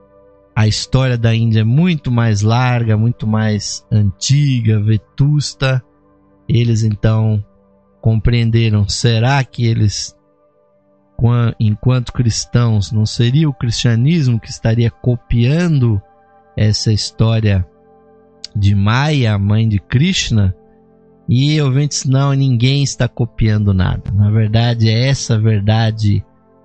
Speaker 1: a história da Índia é muito mais larga, muito mais antiga, vetusta, eles então compreenderam, será que eles, enquanto cristãos, não seria o cristianismo que estaria copiando essa história de Maya, mãe de Krishna? E, ouvintes, não, ninguém está copiando nada. Na verdade, é essa verdade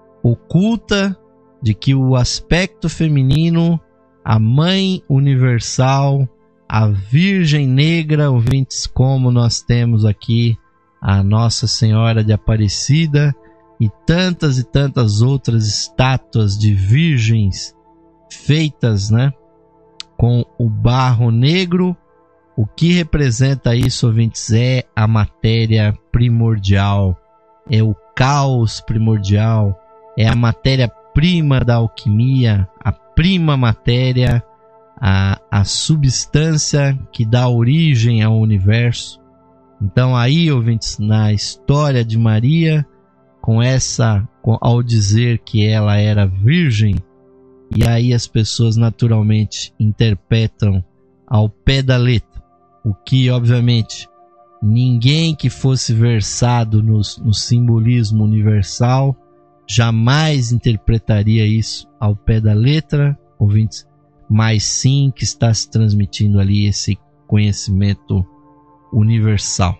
Speaker 1: oculta de que o aspecto feminino, a mãe universal, a Virgem Negra, ouvintes, como nós temos aqui a Nossa Senhora de Aparecida e tantas e tantas outras estátuas de virgens feitas, né, com o barro negro. O que representa isso, ouvintes, é a matéria primordial, é o caos primordial, é a matéria-prima da alquimia, a prima matéria, a, a substância que dá origem ao universo. Então aí, ouvintes, na história de Maria, com essa, com, ao dizer que ela era virgem, e aí as pessoas naturalmente interpretam ao pé da letra, o que obviamente ninguém que fosse versado no, no simbolismo universal jamais interpretaria isso ao pé da letra, ouvintes, mas sim que está se transmitindo ali esse conhecimento universal.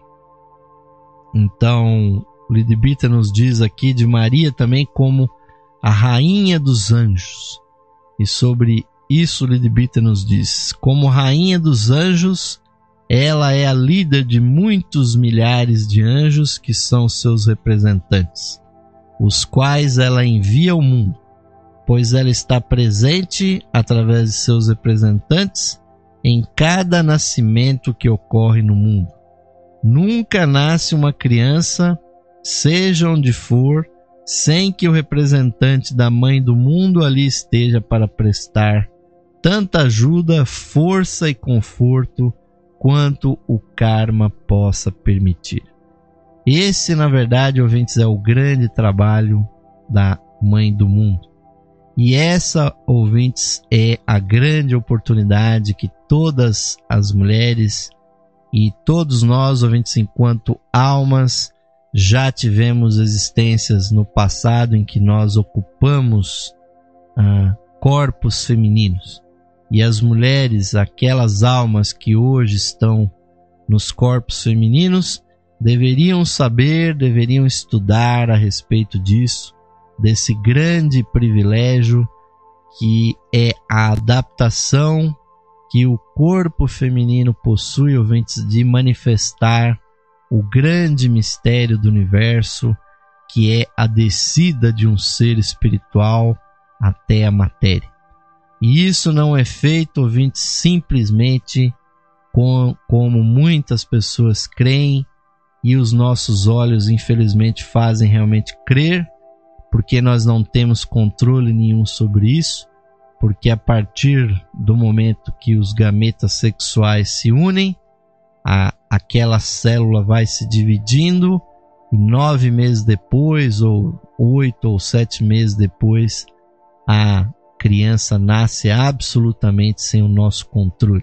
Speaker 1: Então, o Lidbita nos diz aqui de Maria também como a rainha dos anjos. E sobre isso o Lidbita nos diz: como rainha dos anjos, ela é a líder de muitos milhares de anjos que são seus representantes, os quais ela envia ao mundo, pois ela está presente através de seus representantes em cada nascimento que ocorre no mundo. Nunca nasce uma criança, seja onde for, sem que o representante da mãe do mundo ali esteja para prestar tanta ajuda, força e conforto quanto o karma possa permitir. Esse, na verdade, ouvintes, é o grande trabalho da mãe do mundo. E essa, ouvintes, é a grande oportunidade que todas as mulheres e todos nós, ouvintes, enquanto almas, já tivemos existências no passado em que nós ocupamos ah, corpos femininos. E as mulheres, aquelas almas que hoje estão nos corpos femininos, deveriam saber, deveriam estudar a respeito disso, desse grande privilégio que é a adaptação que o corpo feminino possui, ouvintes, de manifestar o grande mistério do universo, que é a descida de um ser espiritual até a matéria. E isso não é feito, ouvintes, simplesmente com, como muitas pessoas creem, e os nossos olhos infelizmente fazem realmente crer, porque nós não temos controle nenhum sobre isso, porque a partir do momento que os gametas sexuais se unem, a, aquela célula vai se dividindo, e nove meses depois, ou oito ou sete meses depois, a criança nasce absolutamente sem o nosso controle.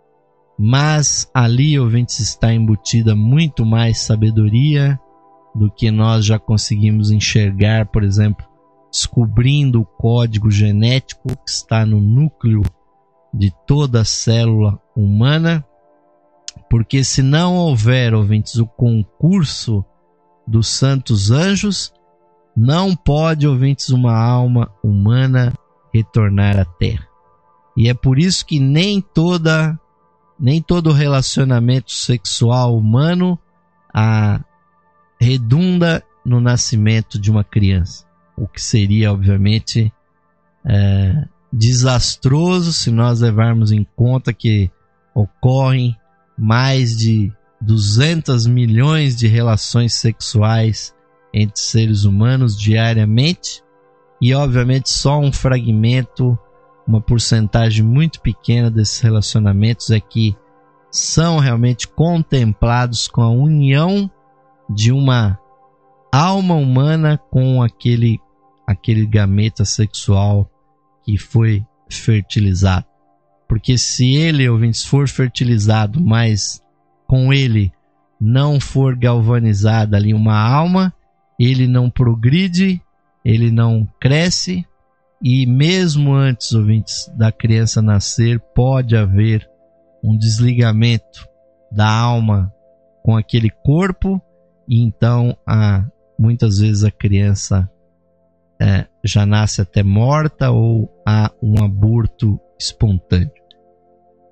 Speaker 1: Mas ali, ouvintes, está embutida muito mais sabedoria do que nós já conseguimos enxergar, por exemplo, descobrindo o código genético que está no núcleo de toda a célula humana, porque se não houver, ouvintes, o concurso dos santos anjos, não pode, ouvintes, uma alma humana retornar à Terra. E é por isso que nem toda nem todo relacionamento sexual humano a, redunda no nascimento de uma criança, o que seria, obviamente, é, desastroso se nós levarmos em conta que ocorrem mais de duzentos milhões de relações sexuais entre seres humanos diariamente, e obviamente só um fragmento, uma porcentagem muito pequena desses relacionamentos é que são realmente contemplados com a união de uma alma humana com aquele, aquele gameta sexual que foi fertilizado. Porque se ele, ouvintes, for fertilizado, mas com ele não for galvanizada ali uma alma, ele não progride, ele não cresce, e mesmo antes, ouvintes, da criança nascer, pode haver um desligamento da alma com aquele corpo, e então a, muitas vezes a criança é, já nasce até morta ou há um aborto espontâneo.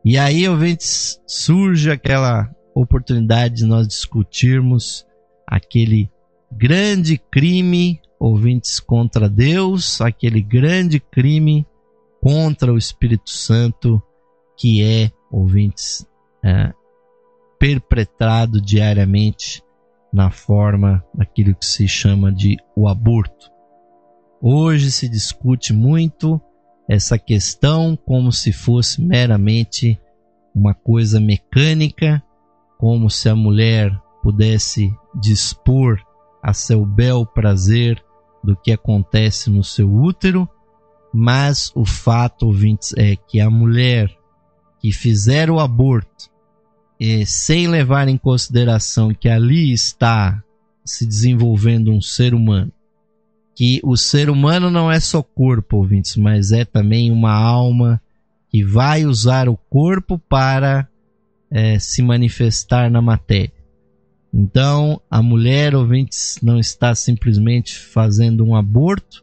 Speaker 1: E aí, ouvintes, surge aquela oportunidade de nós discutirmos aquele grande crime, ouvintes, contra Deus, aquele grande crime contra o Espírito Santo, que é, ouvintes, é, perpetrado diariamente na forma daquilo que se chama de o aborto. Hoje se discute muito essa questão como se fosse meramente uma coisa mecânica, como se a mulher pudesse dispor a seu bel prazer do que acontece no seu útero, mas o fato, ouvintes, é que a mulher que fizer o aborto, eh, sem levar em consideração que ali está se desenvolvendo um ser humano, que o ser humano não é só corpo, ouvintes, mas é também uma alma que vai usar o corpo para eh, se manifestar na matéria. Então, a mulher, ouvintes, não está simplesmente fazendo um aborto,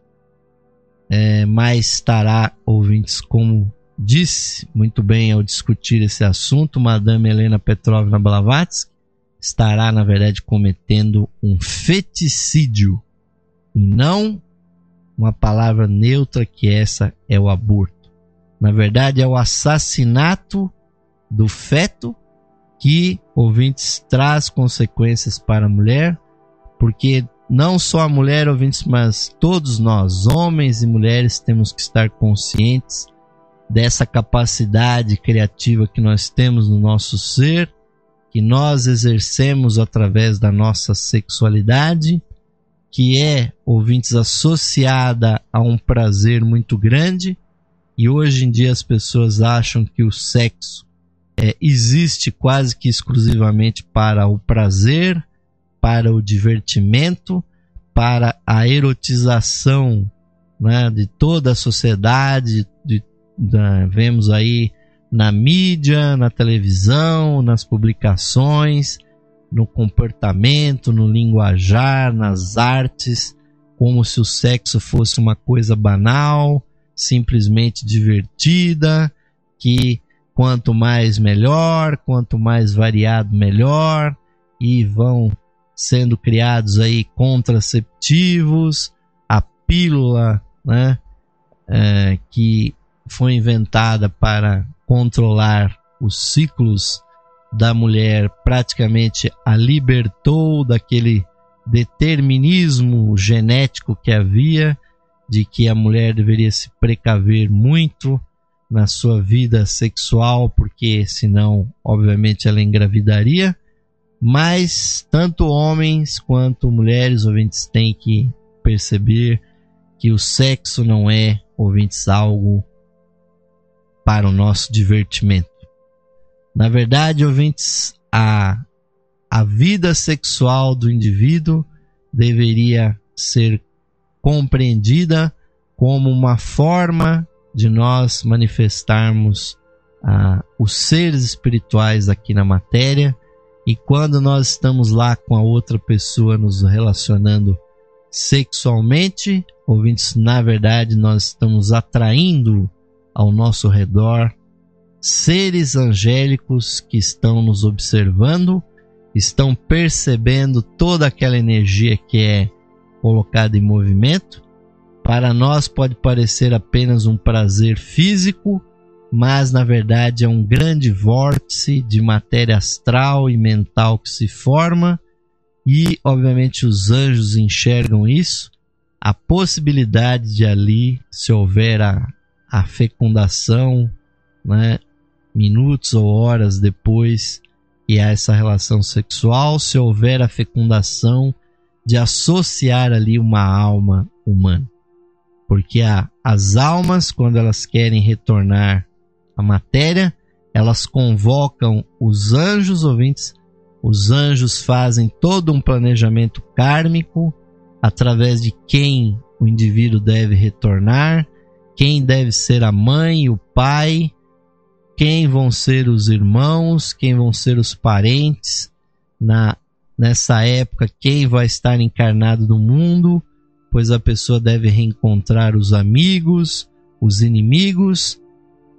Speaker 1: é, mas estará, ouvintes, como disse muito bem ao discutir esse assunto, Madame Helena Petrovna Blavatsky, estará, na verdade, cometendo um feticídio, e não uma palavra neutra, que essa é o aborto. Na verdade, é o assassinato do feto, que, ouvintes, traz consequências para a mulher, porque não só a mulher, ouvintes, mas todos nós, homens e mulheres, temos que estar conscientes dessa capacidade criativa que nós temos no nosso ser, que nós exercemos através da nossa sexualidade, que é, ouvintes, associada a um prazer muito grande, e hoje em dia as pessoas acham que o sexo É, existe quase que exclusivamente para o prazer, para o divertimento, para a erotização, né, de toda a sociedade, de, da, vemos aí na mídia, na televisão, nas publicações, no comportamento, no linguajar, nas artes, como se o sexo fosse uma coisa banal, simplesmente divertida, que quanto mais melhor, quanto mais variado melhor, e vão sendo criados aí contraceptivos, a pílula, né, é, que foi inventada para controlar os ciclos da mulher, praticamente a libertou daquele determinismo genético que havia, de que a mulher deveria se precaver muito na sua vida sexual, porque senão, obviamente, ela engravidaria. Mas tanto homens quanto mulheres, ouvintes, têm que perceber que o sexo não é, ouvintes, algo para o nosso divertimento. Na verdade, ouvintes, a, a vida sexual do indivíduo deveria ser compreendida como uma forma de nós manifestarmos ah, os seres espirituais aqui na matéria, e quando nós estamos lá com a outra pessoa nos relacionando sexualmente, ouvintes, na verdade nós estamos atraindo ao nosso redor seres angélicos que estão nos observando, estão percebendo toda aquela energia que é colocada em movimento. Para nós pode parecer apenas um prazer físico, mas na verdade é um grande vórtice de matéria astral e mental que se forma, e obviamente os anjos enxergam isso, a possibilidade de ali, se houver a, a fecundação, né, minutos ou horas depois que há essa relação sexual, se houver a fecundação, de associar ali uma alma humana. Porque a, as almas, quando elas querem retornar à matéria, elas convocam os anjos, ouvintes. Os anjos fazem todo um planejamento kármico através de quem o indivíduo deve retornar, quem deve ser a mãe, o pai, quem vão ser os irmãos, quem vão ser os parentes, na, nessa época quem vai estar encarnado no mundo, pois a pessoa deve reencontrar os amigos, os inimigos,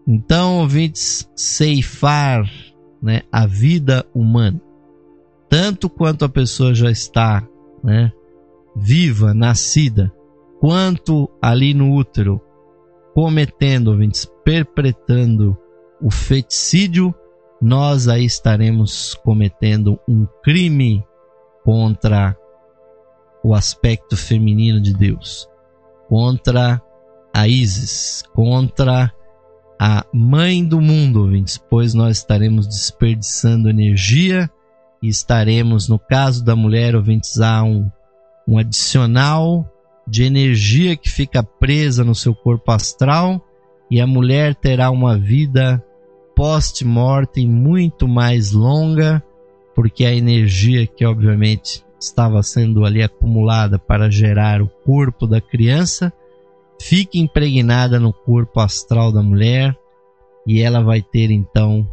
Speaker 1: Então, ouvintes, ceifar, né, a vida humana, tanto quanto a pessoa já está, né, viva, nascida, quanto ali no útero, cometendo, ouvintes, perpetrando o feticídio, nós aí estaremos cometendo um crime contra o aspecto feminino de Deus, contra a Ísis, contra a mãe do mundo, ouvintes, pois nós estaremos desperdiçando energia e estaremos, no caso da mulher, ouvintes, há um, um adicional de energia que fica presa no seu corpo astral, e a mulher terá uma vida post-mortem muito mais longa, porque a energia que obviamente estava sendo ali acumulada para gerar o corpo da criança fica impregnada no corpo astral da mulher, e ela vai ter então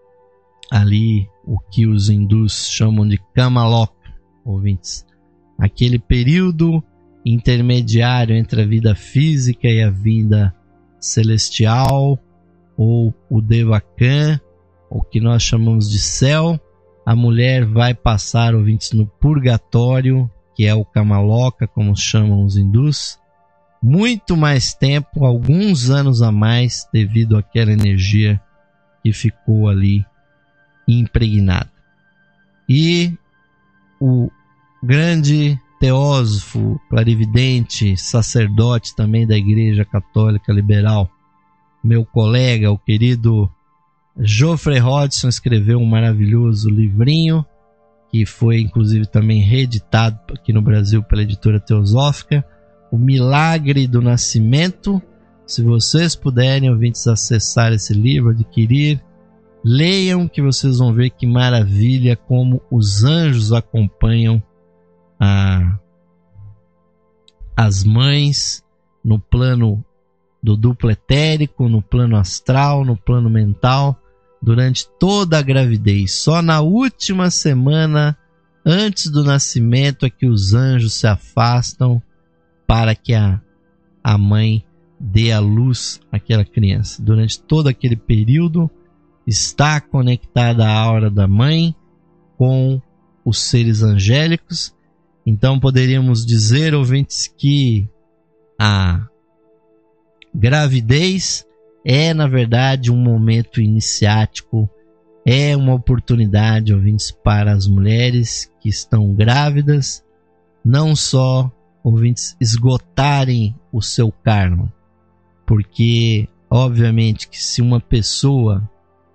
Speaker 1: ali o que os hindus chamam de Kamaloka, ouvintes, aquele período intermediário entre a vida física e a vida celestial, ou o Devakan, o que nós chamamos de céu. A mulher vai passar, ouvintes, no purgatório, que é o Kamaloka, como chamam os hindus, muito mais tempo, alguns anos a mais, devido àquela energia que ficou ali impregnada. E o grande teósofo, clarividente, sacerdote também da Igreja Católica Liberal, meu colega, o querido Geoffrey Hodgson, escreveu um maravilhoso livrinho, que foi inclusive também reeditado aqui no Brasil pela editora Teosófica, O Milagre do Nascimento. Se vocês puderem, ouvintes, acessar esse livro, adquirir, leiam, que vocês vão ver que maravilha como os anjos acompanham a, as mães no plano do duplo etérico, no plano astral, no plano mental, durante toda a gravidez. Só na última semana antes do nascimento é que os anjos se afastam para que a, a mãe dê à luz àquela criança. Durante todo aquele período está conectada a aura da mãe com os seres angélicos. Então poderíamos dizer, ouvintes, que a gravidez é, na verdade, um momento iniciático, é uma oportunidade, ouvintes, para as mulheres que estão grávidas, não só, ouvintes, esgotarem o seu karma, porque, obviamente, que se uma pessoa,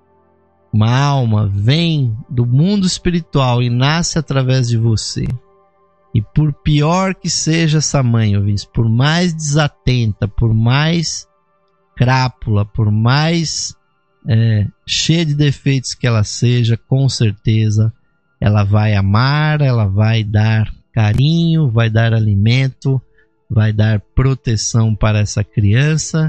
Speaker 1: uma alma, vem do mundo espiritual e nasce através de você, e por pior que seja essa mãe, ouvintes, por mais desatenta, por mais crápula, por mais é, cheia de defeitos que ela seja, com certeza ela vai amar, ela vai dar carinho, vai dar alimento, vai dar proteção para essa criança.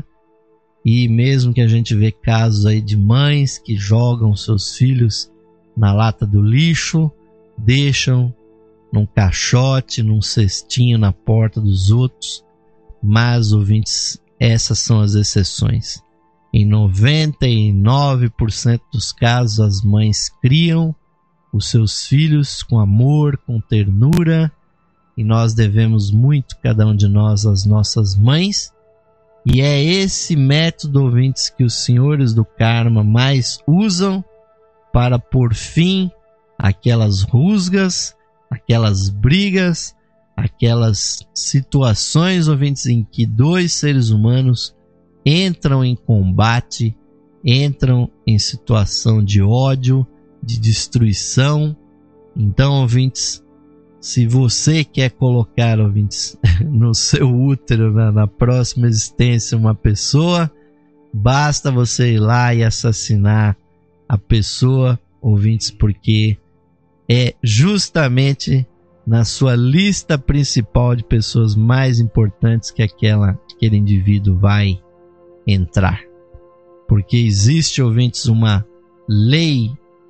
Speaker 1: E mesmo que a gente vê casos aí de mães que jogam seus filhos na lata do lixo, deixam num caixote, num cestinho na porta dos outros, mas, ouvintes, essas são as exceções. Em noventa e nove por cento dos casos, as mães criam os seus filhos com amor, com ternura, e nós devemos muito, cada um de nós, às nossas mães. E é esse método, ouvintes, que os senhores do karma mais usam para pôr fim àquelas rusgas, aquelas brigas, aquelas situações, ouvintes, em que dois seres humanos entram em combate, entram em situação de ódio, de destruição. Então, ouvintes, se você quer colocar, ouvintes, no seu útero, na, na próxima existência, uma pessoa, basta você ir lá e assassinar a pessoa, ouvintes, porque é justamente na sua lista principal de pessoas mais importantes que aquela, aquele indivíduo vai entrar. Porque existe, ouvintes, uma lei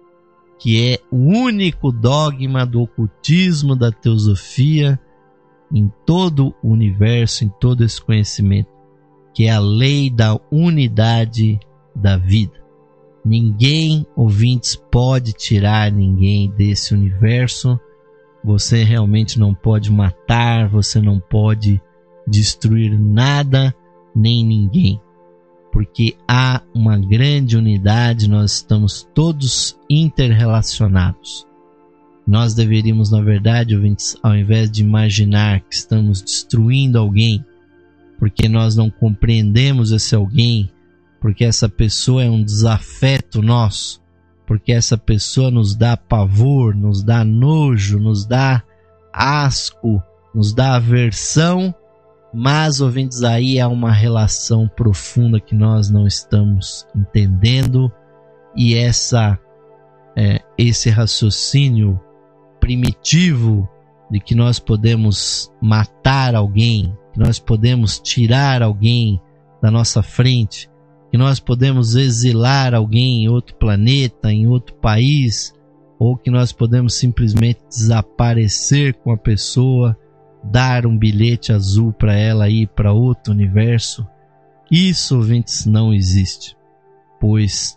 Speaker 1: que é o único dogma do ocultismo, da teosofia, em todo o universo, em todo esse conhecimento, que é a lei da unidade da vida. Ninguém, ouvintes, pode tirar ninguém desse universo. Você realmente não pode matar, você não pode destruir nada nem ninguém, porque há uma grande unidade, nós estamos todos interrelacionados. Nós deveríamos, na verdade, ouvintes, ao invés de imaginar que estamos destruindo alguém, porque nós não compreendemos esse alguém, porque essa pessoa é um desafeto nosso, porque essa pessoa nos dá pavor, nos dá nojo, nos dá asco, nos dá aversão, mas, ouvintes, aí há uma relação profunda que nós não estamos entendendo, e essa, é, esse raciocínio primitivo de que nós podemos matar alguém, que nós podemos tirar alguém da nossa frente, que nós podemos exilar alguém em outro planeta, em outro país, ou que nós podemos simplesmente desaparecer com a pessoa, dar um bilhete azul para ela ir para outro universo. Isso, ouvintes, não existe, pois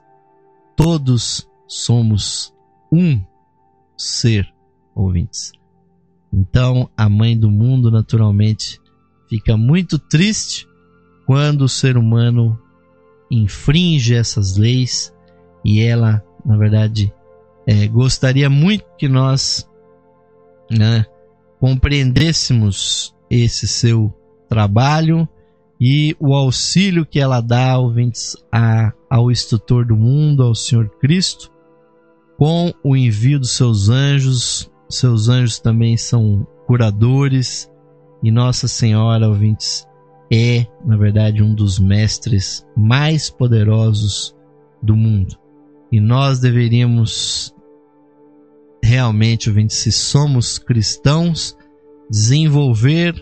Speaker 1: todos somos um ser, ouvintes. Então, a mãe do mundo, naturalmente, fica muito triste quando o ser humano infringe essas leis, e ela, na verdade, é, gostaria muito que nós, né, compreendêssemos esse seu trabalho e o auxílio que ela dá, ouvintes, a, ao instrutor do mundo, ao Senhor Cristo, com o envio dos seus anjos. Seus anjos também são curadores, e Nossa Senhora, ouvintes, é, na verdade, um dos mestres mais poderosos do mundo. E nós deveríamos realmente, ouvintes, se somos cristãos, desenvolver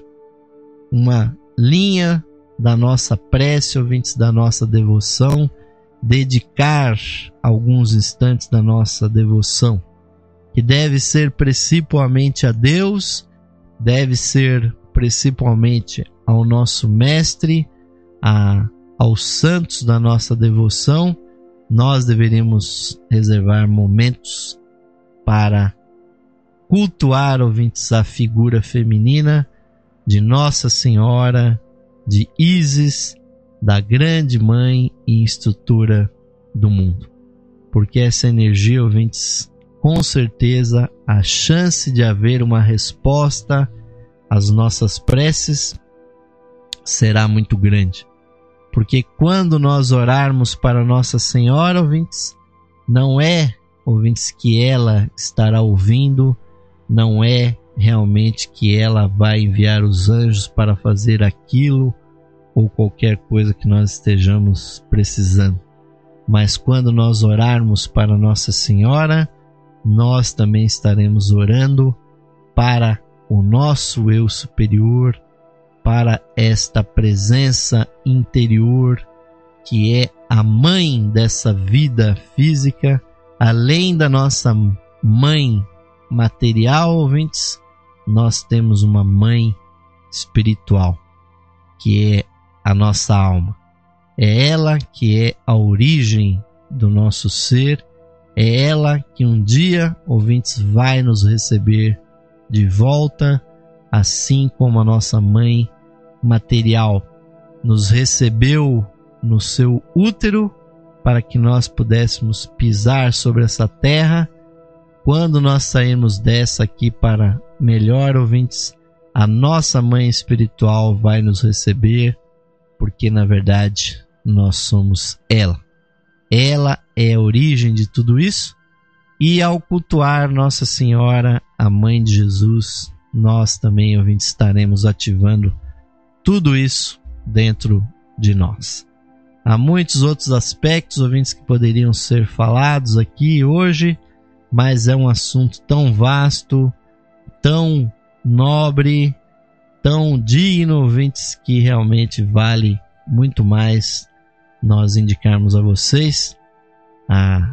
Speaker 1: uma linha da nossa prece, ouvintes, da nossa devoção, dedicar alguns instantes da nossa devoção, que deve ser principalmente a Deus, deve ser principalmente ao nosso Mestre, a, aos santos da nossa devoção. Nós deveríamos reservar momentos para cultuar, ouvintes, a figura feminina de Nossa Senhora, de Ísis, da grande mãe e instrutora do mundo. Porque essa energia, ouvintes, com certeza a chance de haver uma resposta às nossas preces será muito grande. Porque quando nós orarmos para Nossa Senhora, ouvintes, não é, ouvintes, que ela estará ouvindo, não é realmente que ela vai enviar os anjos para fazer aquilo ou qualquer coisa que nós estejamos precisando. Mas quando nós orarmos para Nossa Senhora, nós também estaremos orando para o nosso eu superior, para esta presença interior que é a mãe dessa vida física, além da nossa mãe material, ouvintes, nós temos uma mãe espiritual, que é a nossa alma. É ela que é a origem do nosso ser, é ela que um dia, ouvintes, vai nos receber de volta, assim como a nossa mãe material nos recebeu no seu útero para que nós pudéssemos pisar sobre essa terra. Quando nós sairmos dessa aqui para melhor, ouvintes, a nossa mãe espiritual vai nos receber, porque na verdade nós somos ela. Ela é a origem de tudo isso, e ao cultuar Nossa Senhora, a mãe de Jesus, nós também, ouvintes, estaremos ativando tudo isso dentro de nós. Há muitos outros aspectos, ouvintes, que poderiam ser falados aqui hoje, mas é um assunto tão vasto, tão nobre, tão digno, ouvintes, que realmente vale muito mais nós indicarmos a vocês a,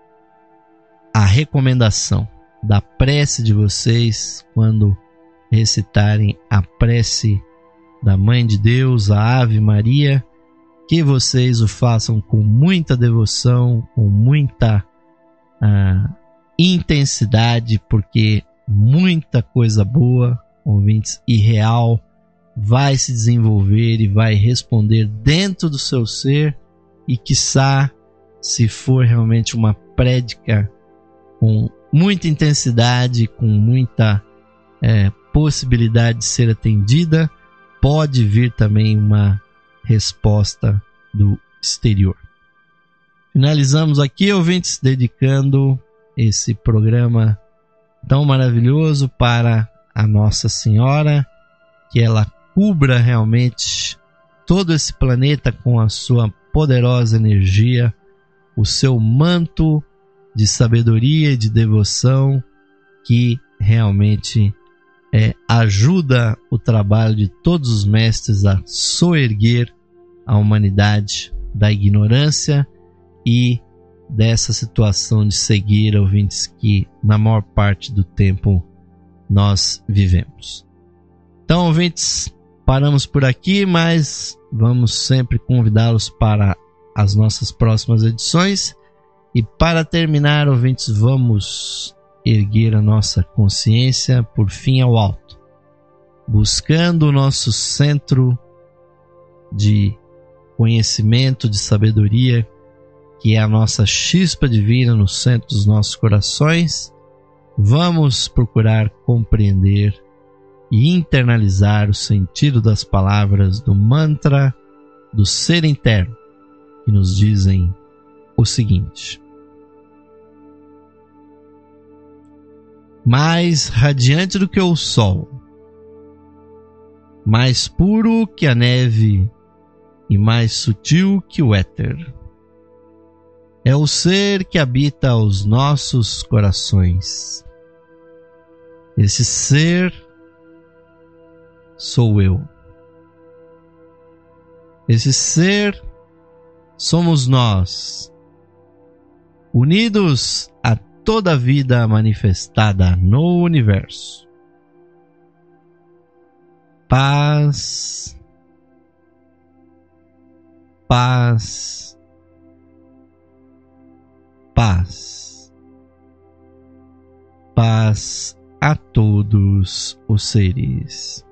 Speaker 1: a recomendação da prece de vocês quando recitarem a prece da Mãe de Deus, a Ave Maria, que vocês o façam com muita devoção, com muita uh, intensidade, porque muita coisa boa, ouvintes, e real vai se desenvolver e vai responder dentro do seu ser, e quiçá, se for realmente uma prédica com muita intensidade, com muita é, possibilidade de ser atendida, pode vir também uma resposta do exterior. Finalizamos aqui, ouvintes, dedicando esse programa tão maravilhoso para a Nossa Senhora, que ela cubra realmente todo esse planeta com a sua poderosa energia, o seu manto de sabedoria e de devoção, que realmente é, ajuda o trabalho de todos os mestres a soerguer a humanidade da ignorância e dessa situação de cegueira, ouvintes, que na maior parte do tempo nós vivemos. Então, ouvintes, paramos por aqui, mas vamos sempre convidá-los para as nossas próximas edições. E para terminar, ouvintes, vamos erguer a nossa consciência por fim ao alto, buscando o nosso centro de conhecimento, de sabedoria, que é a nossa chispa divina no centro dos nossos corações. Vamos procurar compreender e internalizar o sentido das palavras do mantra do ser interno, que nos dizem o seguinte: mais radiante do que o sol, mais puro que a neve e mais sutil que o éter, é o ser que habita os nossos corações. Esse ser sou eu. Esse ser somos nós, unidos a toda a vida manifestada no universo. Paz, paz, paz, paz a todos os seres.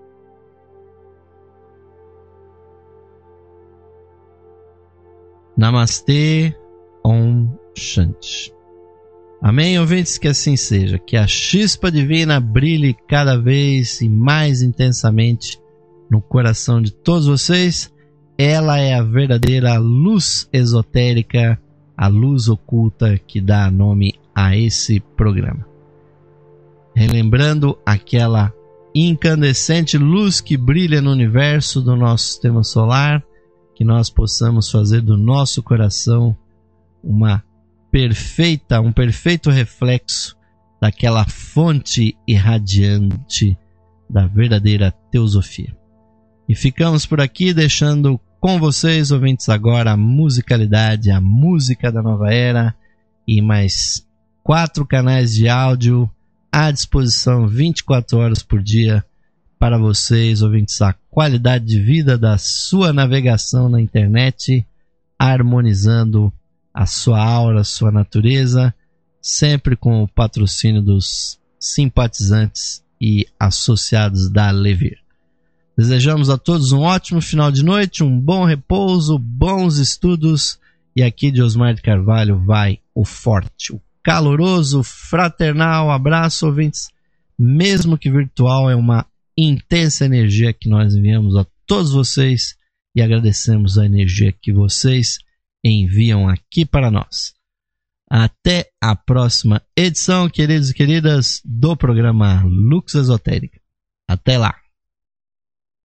Speaker 1: Namastê, Om Shanti. Amém, ouvintes, que assim seja, que a chispa divina brilhe cada vez e mais intensamente no coração de todos vocês. Ela é a verdadeira luz esotérica, a luz oculta que dá nome a esse programa. Relembrando aquela incandescente luz que brilha no universo do nosso sistema solar, que nós possamos fazer do nosso coração uma perfeita, um perfeito reflexo daquela fonte irradiante da verdadeira teosofia. E ficamos por aqui deixando com vocês, ouvintes, agora a musicalidade, a música da nova era e mais quatro canais de áudio à disposição vinte e quatro horas por dia para vocês, ouvintes, a qualidade de vida da sua navegação na internet, harmonizando a sua aura, a sua natureza, sempre com o patrocínio dos simpatizantes e associados da Levir. Desejamos a todos um ótimo final de noite, um bom repouso, bons estudos, e aqui de Osmar de Carvalho vai o forte, o caloroso, fraternal abraço, ouvintes, mesmo que virtual, é uma intensa energia que nós enviamos a todos vocês e agradecemos a energia que vocês enviam aqui para nós. Até a próxima edição, queridos e queridas, do programa Lux Esotérica. Até lá!